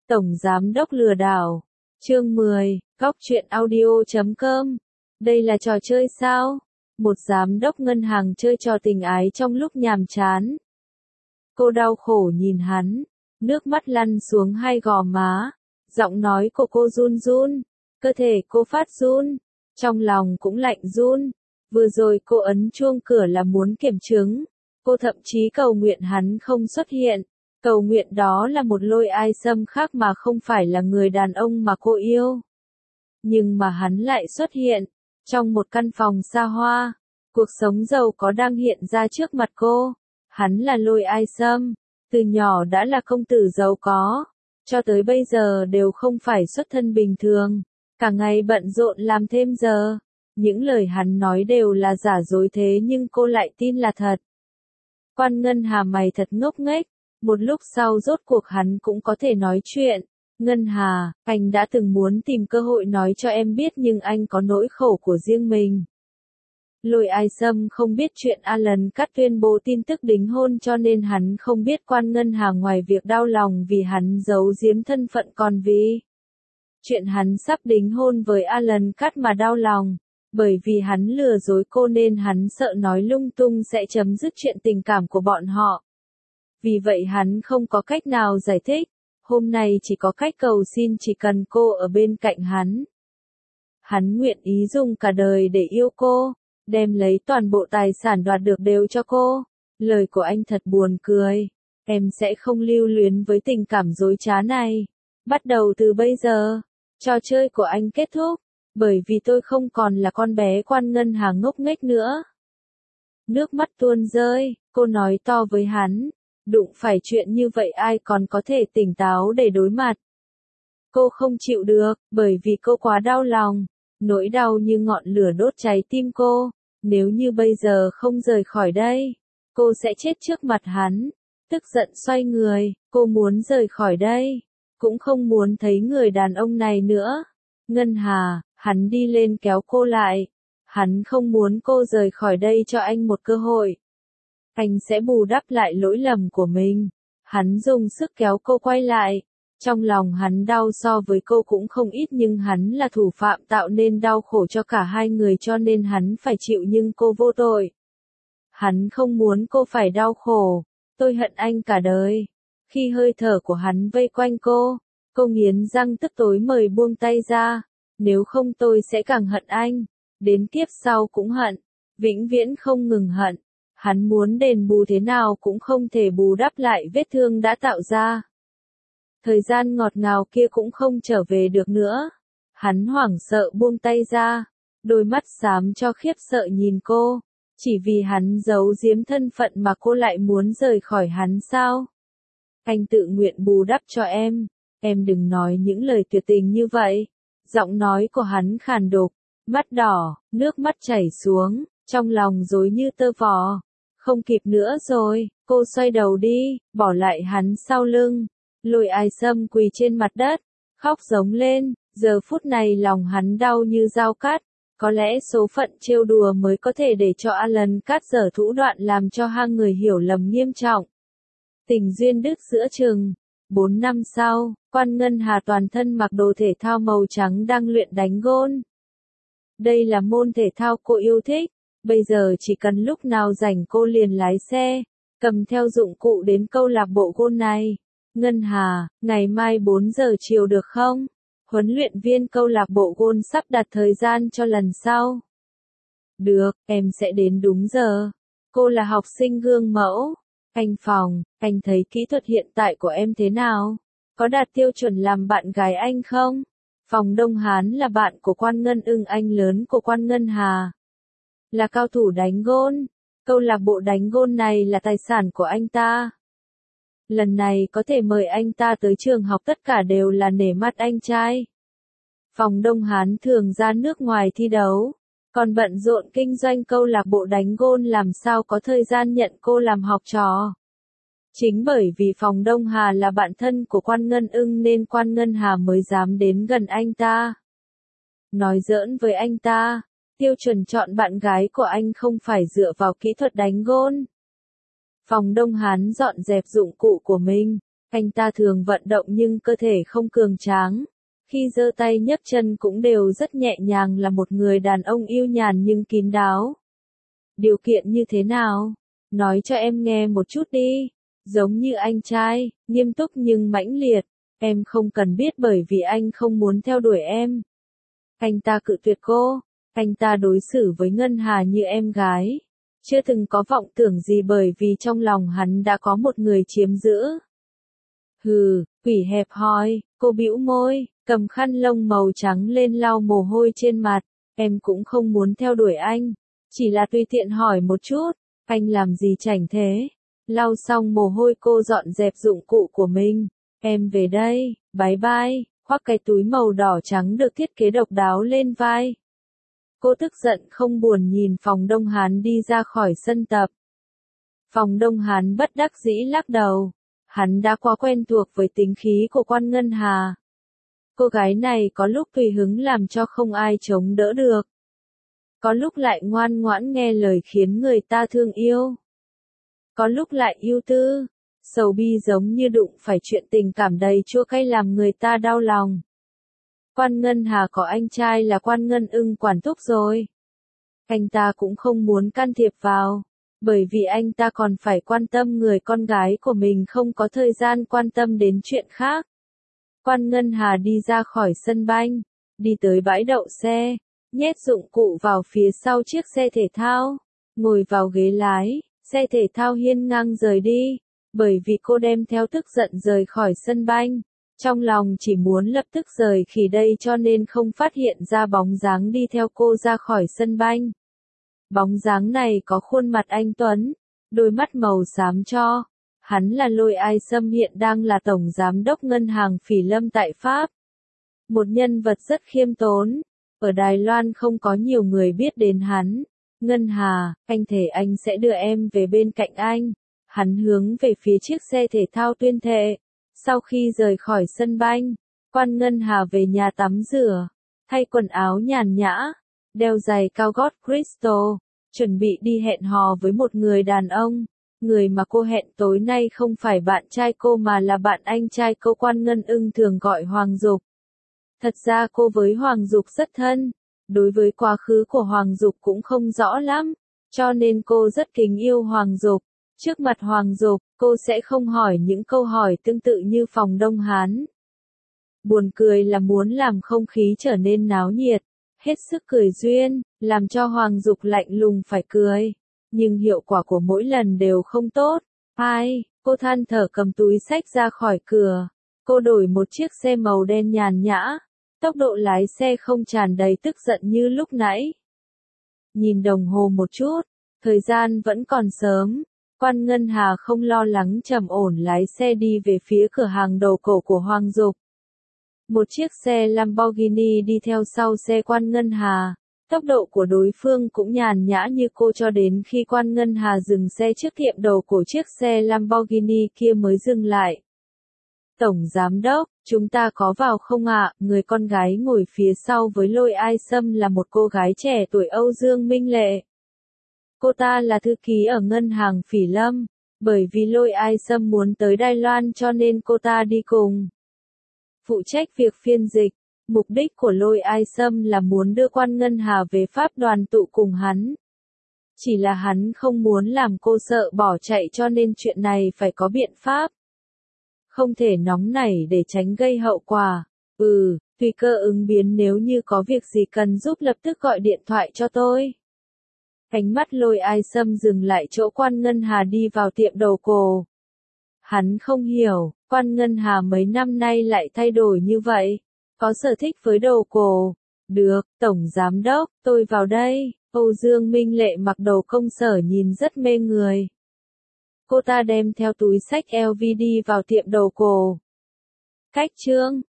Tổng Giám đốc lừa đảo. Chương 10, Góc truyện audio.com. Đây là trò chơi sao? Một giám đốc ngân hàng chơi trò tình ái trong lúc nhàm chán. Cô đau khổ nhìn hắn, nước mắt lăn xuống hai gò má, giọng nói của cô run run, cơ thể cô phát run, trong lòng cũng lạnh run. Vừa rồi cô ấn chuông cửa là muốn kiểm chứng, cô thậm chí cầu nguyện hắn không xuất hiện, cầu nguyện đó là một Lôi Ai Sâm khác mà không phải là người đàn ông mà cô yêu. Nhưng mà hắn lại xuất hiện, trong một căn phòng xa hoa, cuộc sống giàu có đang hiện ra trước mặt cô. Hắn là Lôi Ai Sâm, từ nhỏ đã là công tử giàu có, cho tới bây giờ đều không phải xuất thân bình thường, cả ngày bận rộn làm thêm giờ. Những lời hắn nói đều là giả dối thế nhưng cô lại tin là thật. Quan Ngân Hà mày thật ngốc nghếch, một lúc sau rốt cuộc hắn cũng có thể nói chuyện. Ngân Hà, anh đã từng muốn tìm cơ hội nói cho em biết nhưng anh có nỗi khổ của riêng mình. Lôi Ai Sâm không biết chuyện Alan Cắt tuyên bố tin tức đính hôn cho nên hắn không biết Quan Ngân Hà ngoài việc đau lòng vì hắn giấu giếm thân phận còn vì chuyện hắn sắp đính hôn với Alan Cắt mà đau lòng. Bởi vì hắn lừa dối cô nên hắn sợ nói lung tung sẽ chấm dứt chuyện tình cảm của bọn họ. Vì vậy hắn không có cách nào giải thích, hôm nay chỉ có cách cầu xin chỉ cần cô ở bên cạnh hắn. Hắn nguyện ý dùng cả đời để yêu cô, đem lấy toàn bộ tài sản đoạt được đều cho cô. Lời của anh thật buồn cười, em sẽ không lưu luyến với tình cảm dối trá này. Bắt đầu từ bây giờ, trò chơi của anh kết thúc. Bởi vì tôi không còn là con bé Quan Ngân Hà ngốc nghếch nữa. Nước mắt tuôn rơi, cô nói to với hắn, đụng phải chuyện như vậy ai còn có thể tỉnh táo để đối mặt. Cô không chịu được, bởi vì cô quá đau lòng, nỗi đau như ngọn lửa đốt cháy tim cô, nếu như bây giờ không rời khỏi đây, cô sẽ chết trước mặt hắn. Tức giận xoay người, cô muốn rời khỏi đây, cũng không muốn thấy người đàn ông này nữa. Ngân Hà, hắn đi lên kéo cô lại. Hắn không muốn cô rời khỏi đây cho anh một cơ hội. Anh sẽ bù đắp lại lỗi lầm của mình. Hắn dùng sức kéo cô quay lại. Trong lòng hắn đau so với cô cũng không ít nhưng hắn là thủ phạm tạo nên đau khổ cho cả hai người cho nên hắn phải chịu nhưng cô vô tội. Hắn không muốn cô phải đau khổ. Tôi hận anh cả đời. Khi hơi thở của hắn vây quanh cô nghiến răng tức tối mời buông tay ra. Nếu không tôi sẽ càng hận anh. Đến kiếp sau cũng hận. Vĩnh viễn không ngừng hận. Hắn muốn đền bù thế nào cũng không thể bù đắp lại vết thương đã tạo ra. Thời gian ngọt ngào kia cũng không trở về được nữa. Hắn hoảng sợ buông tay ra. Đôi mắt xám cho khiếp sợ nhìn cô. Chỉ vì hắn giấu giếm thân phận mà cô lại muốn rời khỏi hắn sao? Anh tự nguyện bù đắp cho em. Em đừng nói những lời tuyệt tình như vậy. Giọng nói của hắn khàn đục, mắt đỏ, nước mắt chảy xuống, trong lòng rối như tơ vò. Không kịp nữa rồi, cô xoay đầu đi, bỏ lại hắn sau lưng. Lôi Ai Sâm quỳ trên mặt đất, khóc giống lên, giờ phút này lòng hắn đau như dao cắt. Có lẽ số phận trêu đùa mới có thể để cho Alan Cắt dở thủ đoạn làm cho hai người hiểu lầm nghiêm trọng. Tình duyên đứt giữa chừng. 4 năm sau, Quan Ngân Hà toàn thân mặc đồ thể thao màu trắng đang luyện đánh gôn. Đây là môn thể thao cô yêu thích, bây giờ chỉ cần lúc nào rảnh cô liền lái xe, cầm theo dụng cụ đến câu lạc bộ gôn này. Ngân Hà, ngày mai 4 giờ chiều được không? Huấn luyện viên câu lạc bộ gôn sắp đặt thời gian cho lần sau. Được, em sẽ đến đúng giờ. Cô là học sinh gương mẫu. Anh Phòng, anh thấy kỹ thuật hiện tại của em thế nào? Có đạt tiêu chuẩn làm bạn gái anh không? Phòng Đông Hán là bạn của Quan Ngân Ưng, anh lớn của Quan Ngân Hà. Là cao thủ đánh gôn. Câu lạc bộ đánh gôn này là tài sản của anh ta. Lần này có thể mời anh ta tới trường học tất cả đều là nể mặt anh trai. Phòng Đông Hán thường ra nước ngoài thi đấu. Còn bận rộn kinh doanh câu lạc bộ đánh gôn làm sao có thời gian nhận cô làm học trò. Chính bởi vì Phòng Đông Hà là bạn thân của Quan Ngân Ưng nên Quan Ngân Hà mới dám đến gần anh ta. Nói giỡn với anh ta, tiêu chuẩn chọn bạn gái của anh không phải dựa vào kỹ thuật đánh gôn. Phòng Đông Hán dọn dẹp dụng cụ của mình, Anh ta thường vận động nhưng cơ thể không cường tráng. Khi giơ tay nhấc chân cũng đều rất nhẹ nhàng, là một người đàn ông yêu nhàn nhưng kín đáo. Điều kiện như thế nào? Nói cho em nghe một chút đi. Giống như anh trai, nghiêm túc nhưng mãnh liệt. Em không cần biết bởi vì anh không muốn theo đuổi em. Anh ta cự tuyệt cô. Anh ta đối xử với Ngân Hà như em gái. Chưa từng có vọng tưởng gì bởi vì trong lòng hắn đã có một người chiếm giữ. Hừ, quỷ hẹp hòi, cô bĩu môi, cầm khăn lông màu trắng lên lau mồ hôi trên mặt. Em cũng không muốn theo đuổi anh. Chỉ là tùy tiện hỏi một chút, anh làm gì chảnh thế? Lau xong mồ hôi cô dọn dẹp dụng cụ của mình. Em về đây, bye bye, khoác cái túi màu đỏ trắng được thiết kế độc đáo lên vai. Cô tức giận không buồn nhìn Phòng Đông Hán đi ra khỏi sân tập. Phòng Đông Hán bất đắc dĩ lắc đầu. Hắn đã quá quen thuộc với tính khí của Quan Ngân Hà. Cô gái này có lúc tùy hứng làm cho không ai chống đỡ được. Có lúc lại ngoan ngoãn nghe lời khiến người ta thương yêu. Có lúc lại ưu tư, sầu bi giống như đụng phải chuyện tình cảm đầy chua cay làm người ta đau lòng. Quan Ngân Hà có anh trai là Quan Ngân Ưng quản thúc rồi. Anh ta cũng không muốn can thiệp vào, bởi vì anh ta còn phải quan tâm người con gái của mình, không có thời gian quan tâm đến chuyện khác. Quan Ngân Hà đi ra khỏi sân banh, đi tới bãi đậu xe, nhét dụng cụ vào phía sau chiếc xe thể thao, ngồi vào ghế lái, xe thể thao hiên ngang rời đi, bởi vì cô đem theo tức giận rời khỏi sân banh. Trong lòng chỉ muốn lập tức rời khỏi đây cho nên không phát hiện ra bóng dáng đi theo cô ra khỏi sân banh. Bóng dáng này có khuôn mặt anh tuấn, đôi mắt màu xám cho. Hắn là Lôi Ai Sâm, hiện đang là Tổng Giám đốc Ngân hàng Phỉ Lâm tại Pháp. Một nhân vật rất khiêm tốn. Ở Đài Loan không có nhiều người biết đến hắn. Ngân Hà, anh thề anh sẽ đưa em về bên cạnh anh. Hắn hướng về phía chiếc xe thể thao tuyên thệ. Sau khi rời khỏi sân banh, Quan Ngân Hà về nhà tắm rửa, thay quần áo nhàn nhã, đeo giày cao gót Crystal, chuẩn bị đi hẹn hò với một người đàn ông. Người mà cô hẹn tối nay không phải bạn trai cô mà là bạn anh trai cô. Quan Ngân Ưng thường gọi Hoàng Dục. Thật ra cô với Hoàng Dục rất thân, đối với quá khứ của Hoàng Dục cũng không rõ lắm, cho nên cô rất kính yêu Hoàng Dục. Trước mặt Hoàng Dục, cô sẽ không hỏi những câu hỏi tương tự như Phòng Đông Hán. Buồn cười là muốn làm không khí trở nên náo nhiệt, hết sức cười duyên, làm cho Hoàng Dục lạnh lùng phải cười. Nhưng hiệu quả của mỗi lần đều không tốt. Ai, cô than thở cầm túi xách ra khỏi cửa. Cô đổi một chiếc xe màu đen nhàn nhã. Tốc độ lái xe không tràn đầy tức giận như lúc nãy. Nhìn đồng hồ một chút, thời gian vẫn còn sớm. Quan Ngân Hà không lo lắng, trầm ổn lái xe đi về phía cửa hàng đồ cổ của Hoàng Dục. Một chiếc xe Lamborghini đi theo sau xe Quan Ngân Hà. Tốc độ của đối phương cũng nhàn nhã như cô cho đến khi Quan Ngân Hà dừng xe trước tiệm đồ cổ, chiếc xe Lamborghini kia mới dừng lại. Tổng Giám đốc, chúng ta có vào không ạ? Người con gái ngồi phía sau với Lôi Ai Sâm là một cô gái trẻ tuổi Âu Dương Minh Lệ. Cô ta là thư ký ở ngân hàng Phỉ Lâm, bởi vì Lôi Ai Sâm muốn tới Đài Loan cho nên cô ta đi cùng. Phụ trách việc phiên dịch, mục đích của Lôi Ai Sâm là muốn đưa Quan Ngân Hà về Pháp đoàn tụ cùng hắn. Chỉ là hắn không muốn làm cô sợ bỏ chạy cho nên chuyện này phải có biện pháp. Không thể nóng nảy để tránh gây hậu quả. Tùy cơ ứng biến, nếu như có việc gì cần giúp lập tức gọi điện thoại cho tôi. Ánh mắt Lôi Ai Sâm dừng lại chỗ Quan Ngân Hà đi vào tiệm đồ cổ. Hắn không hiểu, Quan Ngân Hà mấy năm nay lại thay đổi như vậy. Có sở thích với đồ cổ. Được, Tổng Giám đốc, tôi vào đây. Âu Dương Minh Lệ mặc đồ công sở nhìn rất mê người. Cô ta đem theo túi xách LV đi vào tiệm đồ cổ. Cách chương